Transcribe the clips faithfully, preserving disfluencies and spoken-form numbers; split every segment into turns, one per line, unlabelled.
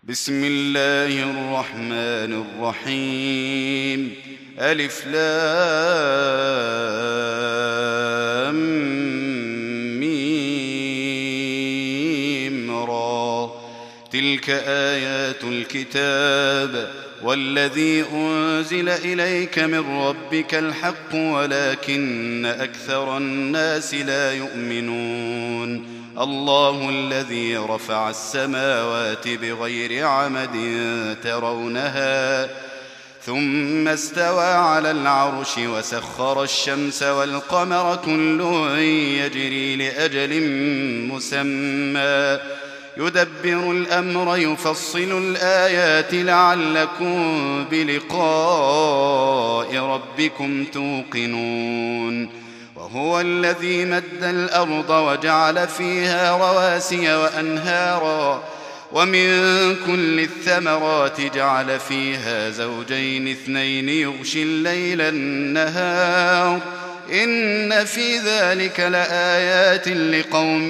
بسم الله الرحمن الرحيم. ألف لام ميم را. تلك آيات الكتاب والذي أنزل إليك من ربك الحق ولكن أكثر الناس لا يؤمنون. الله الذي رفع السماوات بغير عمد ترونها ثم استوى على العرش وسخر الشمس والقمر كل يجري لأجل مسمى يدبر الأمر يفصل الآيات لعلكم بلقاء ربكم توقنون. وهو الذي مد الأرض وجعل فيها رواسي وأنهارا ومن كل الثمرات جعل فيها زوجين اثنين يغشي الليل النهار إن في ذلك لآيات لقوم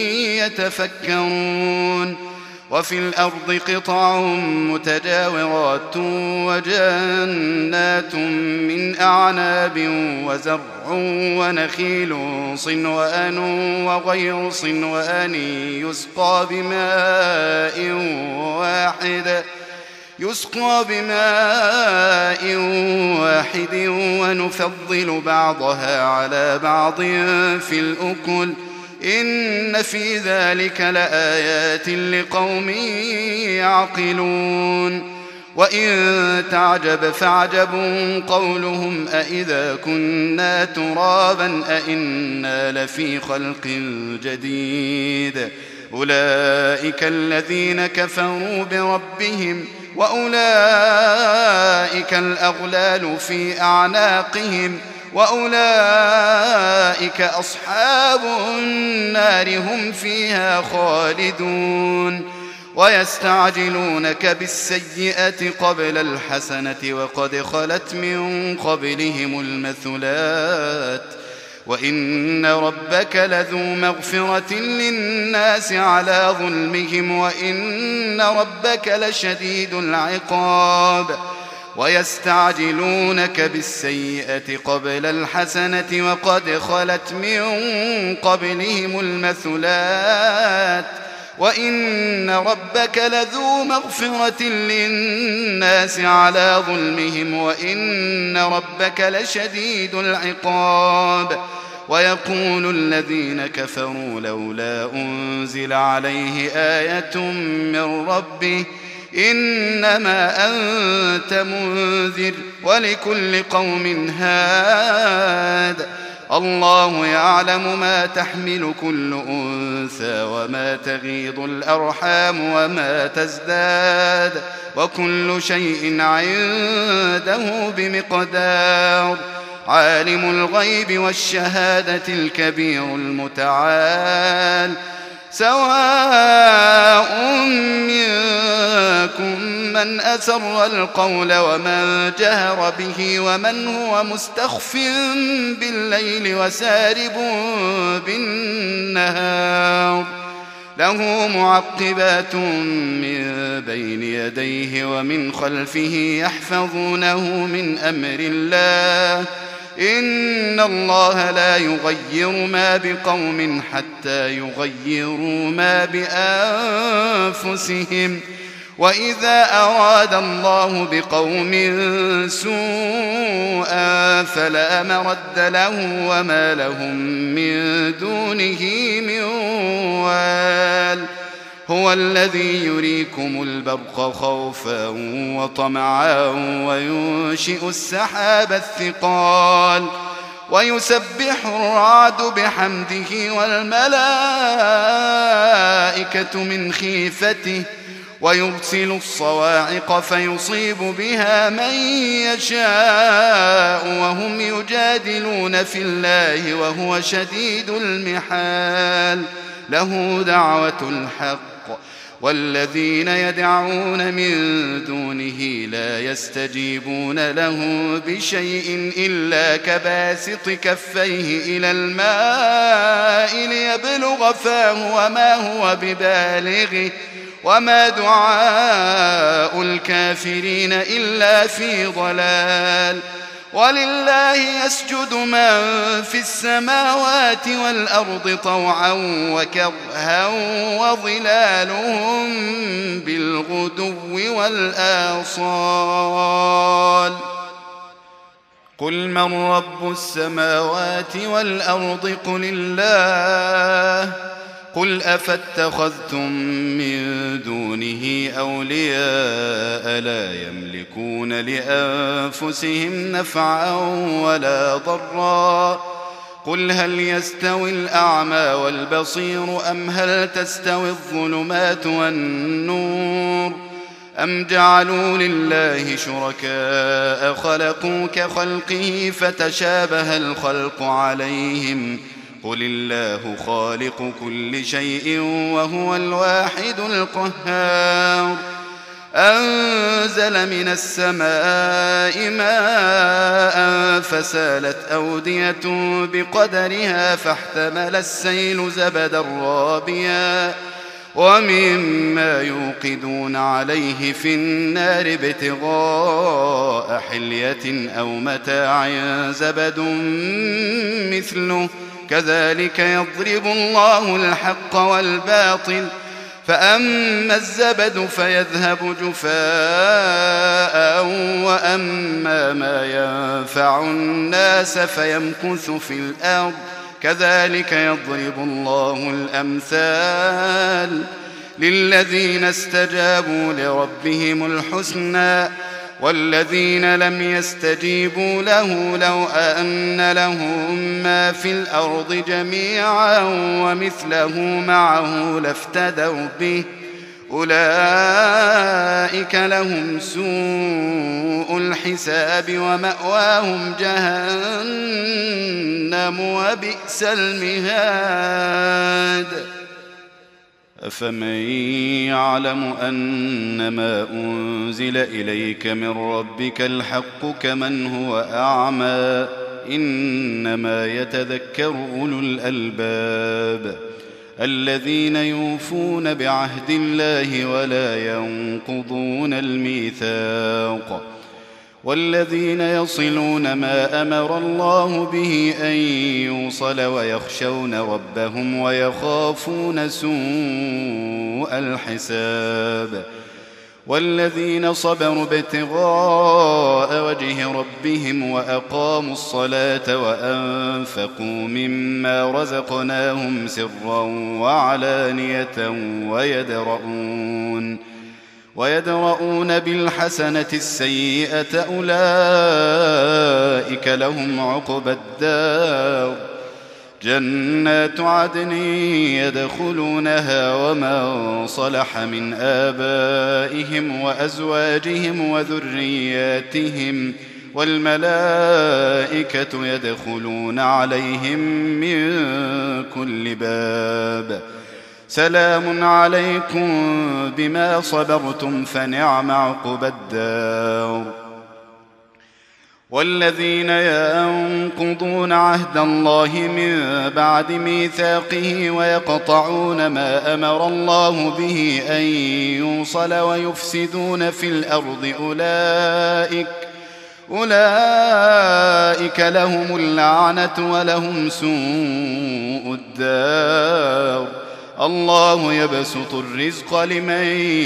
يتفكرون. وفي الأرض قطع متجاورات وجنات من أعناب وزرع ونخيل صنوان وغير صنوان يسقى بماء واحد يسقى بماء واحد ونفضل بعضها على بعض في الأكل إن في ذلك لآيات لقوم يعقلون. وإن تعجب فعجب قولهم أإذا كنا ترابا أإنا لفي خلق جديد أولئك الذين كفروا بربهم وأولئك الأغلال في أعناقهم وأولئك أصحاب النار هم فيها خالدون. ويستعجلونك بالسيئة قبل الحسنة وقد خلت من قبلهم المثلات وإن ربك لذو مغفرة للناس على ظلمهم وإن ربك لشديد العقاب. ويستعجلونك بالسيئة قبل الحسنة وقد خلت من قبلهم المثلات وإن ربك لذو مغفرة للناس على ظلمهم وإن ربك لشديد العقاب. ويقول الذين كفروا لولا أنزل عليه آية من ربه إنما أنت منذر ولكل قوم هاد. الله يعلم ما تحمل كل أنثى وما تغيض الأرحام وما تزداد وكل شيء عنده بمقدار. عالم الغيب والشهادة الكبير المتعال. سواء منكم من أسر القول ومن جهر به ومن هو مستخف بالليل وسارب بالنهار له معقبات من بين يديه ومن خلفه يحفظونه من أمر الله إن الله لا يغير ما بقوم حتى يغيروا ما بأنفسهم وإذا أراد الله بقوم سوءا فلا مرد له وما لهم من دونه من وال. هو الذي يريكم البرق خوفا وطمعا وينشئ السحاب الثقال ويسبح الرعد بحمده والملائكة من خيفته ويرسل الصواعق فيصيب بها من يشاء وهم يجادلون في الله وهو شديد المحال. له دعوة الحق والذين يدعون من دونه لا يستجيبون له بشيء إلا كباسط كفيه إلى الماء ليبلغ فاه وما هو ببالغه وما دعاء الكافرين إلا في ضلال ولله يسجد من في السماوات والأرض طوعا وكرها وظلالهم بالغدو والآصال قل من رب السماوات والأرض قل الله قل أفاتخذتم من دونه أولياء لا يملكون لأنفسهم نفعا ولا ضرا قل هل يستوي الأعمى والبصير أم هل تستوي الظلمات والنور أم جعلوا لله شركاء خلقوا كخلقه فتشابه الخلق عليهم قل الله خالق كل شيء وهو الواحد القهار أنزل من السماء ماء فسالت أودية بقدرها فاحتمل السيل زبدا رابيا ومما يوقدون عليه في النار ابتغاء حلية أو متاع زبد مثله كذلك يضرب الله الحق والباطل فأما الزبد فيذهب جفاء وأما ما ينفع الناس فيمكث في الأرض كذلك يضرب الله الأمثال للذين استجابوا لربهم الحسنى والذين لم يستجيبوا له لو أن لهم ما في الأرض جميعا ومثله معه لافتدوا به أولئك لهم سوء الحساب ومأواهم جهنم وبئس المهاد أفمن يعلم أنما أنزل إليك من ربك الحق كمن هو أعمى إنما يتذكر أولو الألباب الذين يوفون بعهد الله ولا ينقضون الميثاق والذين يصلون ما أمر الله به أن يوصل ويخشون ربهم ويخافون سوء الحساب والذين صبروا ابتغاء وجه ربهم وأقاموا الصلاة وأنفقوا مما رزقناهم سرا وعلانية ويدرؤون ويدرؤون بالحسنة السيئة أولئك لهم عقبى الدار جنات عدن يدخلونها ومن صلح من آبائهم وأزواجهم وذرياتهم والملائكة يدخلون عليهم من كل باب سلام عليكم بما صبرتم فنعم عقبى الدار والذين ينقضون عهد الله من بعد ميثاقه ويقطعون ما أمر الله به أن يوصل ويفسدون في الأرض أولئك أولئك لهم اللعنة ولهم سوء الدار الله يبسط الرزق لمن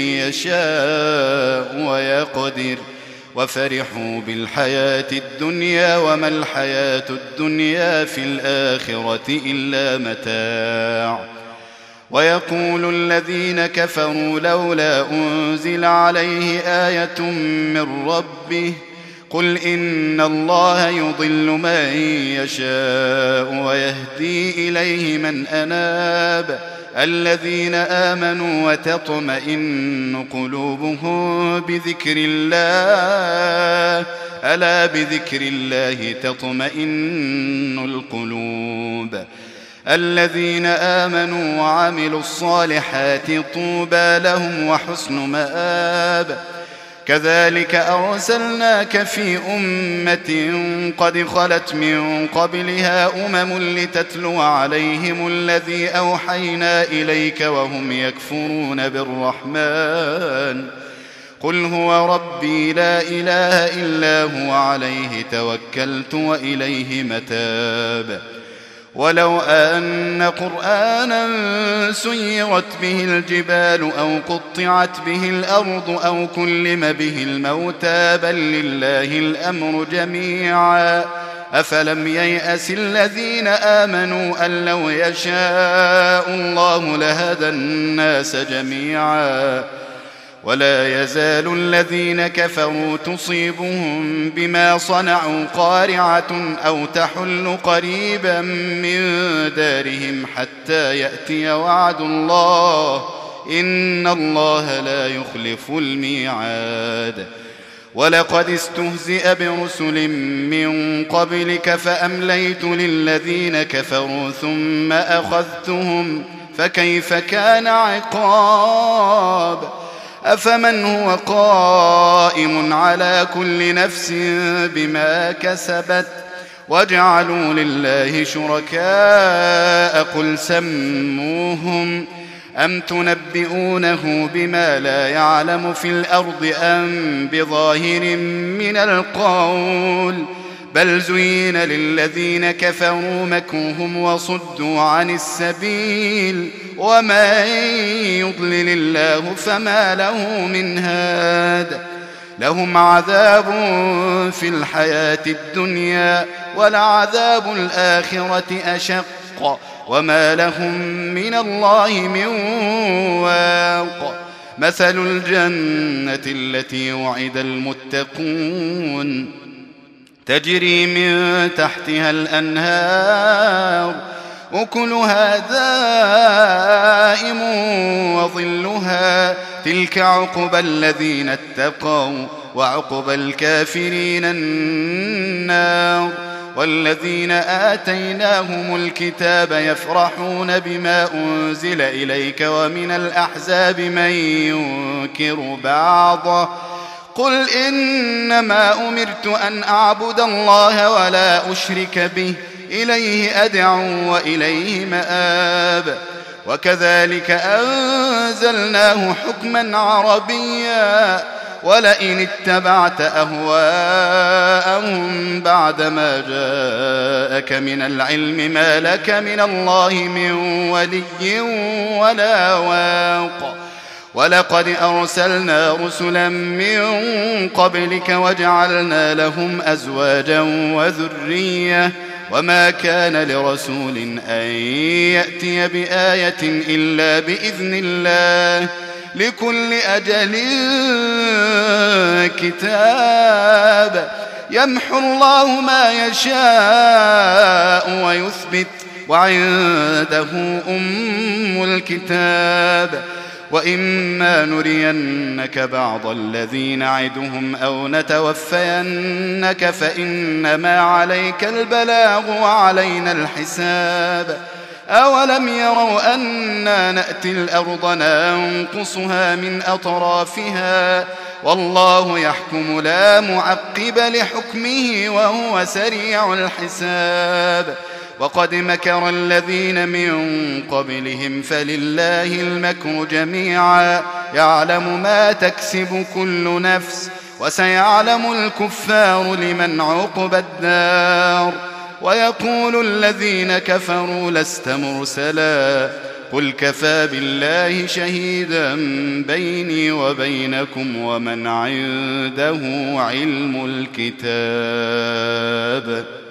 يشاء ويقدر وفرحوا بالحياة الدنيا وما الحياة الدنيا في الآخرة إلا متاع ويقول الذين كفروا لولا أنزل عليه آية من ربه قل إن الله يضل من يشاء ويهدي إليه من أناب الذين آمنوا وتطمئن قلوبهم بذكر الله ألا بذكر الله تطمئن القلوب الذين آمنوا وعملوا الصالحات طوبى لهم وحسن مآب كذلك أرسلناك في أمة قد خلت من قبلها أمم لتتلو عليهم الذي أوحينا إليك وهم يكفرون بالرحمن قل هو ربي لا إله إلا هو عليه توكلت وإليه متاب ولو أن قرآنا سيرت به الجبال أو قطعت به الأرض أو كلم به الموتى بل لله الأمر جميعا أفلم ييأس الذين آمنوا أن لو يشاء الله لهدى الناس جميعا ولا يزال الذين كفروا تصيبهم بما صنعوا قارعة أو تحل قريبا من دارهم حتى يأتي وعد الله إن الله لا يخلف الميعاد ولقد استهزئ برسل من قبلك فأمليت للذين كفروا ثم أخذتهم فكيف كان عقاب أفمن هو قائم على كل نفس بما كسبت وجعلوا لله شركاء قل سموهم أم تنبئونه بما لا يعلم في الأرض أم بظاهر من القول بل زين للذين كفروا مكرهم وصدوا عن السبيل ومن يضلل الله فما له من هاد لهم عذاب في الحياة الدنيا ولعذاب الآخرة أشق وما لهم من الله من واق مثل الجنة التي وعد المتقون تجري من تحتها الأنهار أكلها دائم وظلها تلك عقبى الذين اتقوا وعقبى الكافرين النار والذين آتيناهم الكتاب يفرحون بما أنزل إليك ومن الأحزاب من ينكر بعضه قل إنما أمرت أن أعبد الله ولا أشرك به إليه أدعو وإليه مآب وكذلك أنزلناه حكما عربيا ولئن اتبعت أهواءهم بعدما جاءك من العلم ما لك من الله من ولي ولا واق ولقد أرسلنا رسلا من قبلك وجعلنا لهم أزواجا وذرية وما كان لرسول أن يأتي بآية إلا بإذن الله لكل أجل كتاب يمحو الله ما يشاء ويثبت وعنده أم الكتاب وإما نرينك بعض الذي نعدهم أو نتوفينك فإنما عليك البلاغ وعلينا الحساب أولم يروا أنا نأتي الأرض ننقصها من أطرافها والله يحكم لا معقب لحكمه وهو سريع الحساب وقد مكر الذين من قبلهم فلله المكر جميعا يعلم ما تكسب كل نفس وسيعلم الكفار لمن عقبى الدار ويقول الذين كفروا لست مرسلا قل كفى بالله شهيدا بيني وبينكم ومن عنده علم الكتاب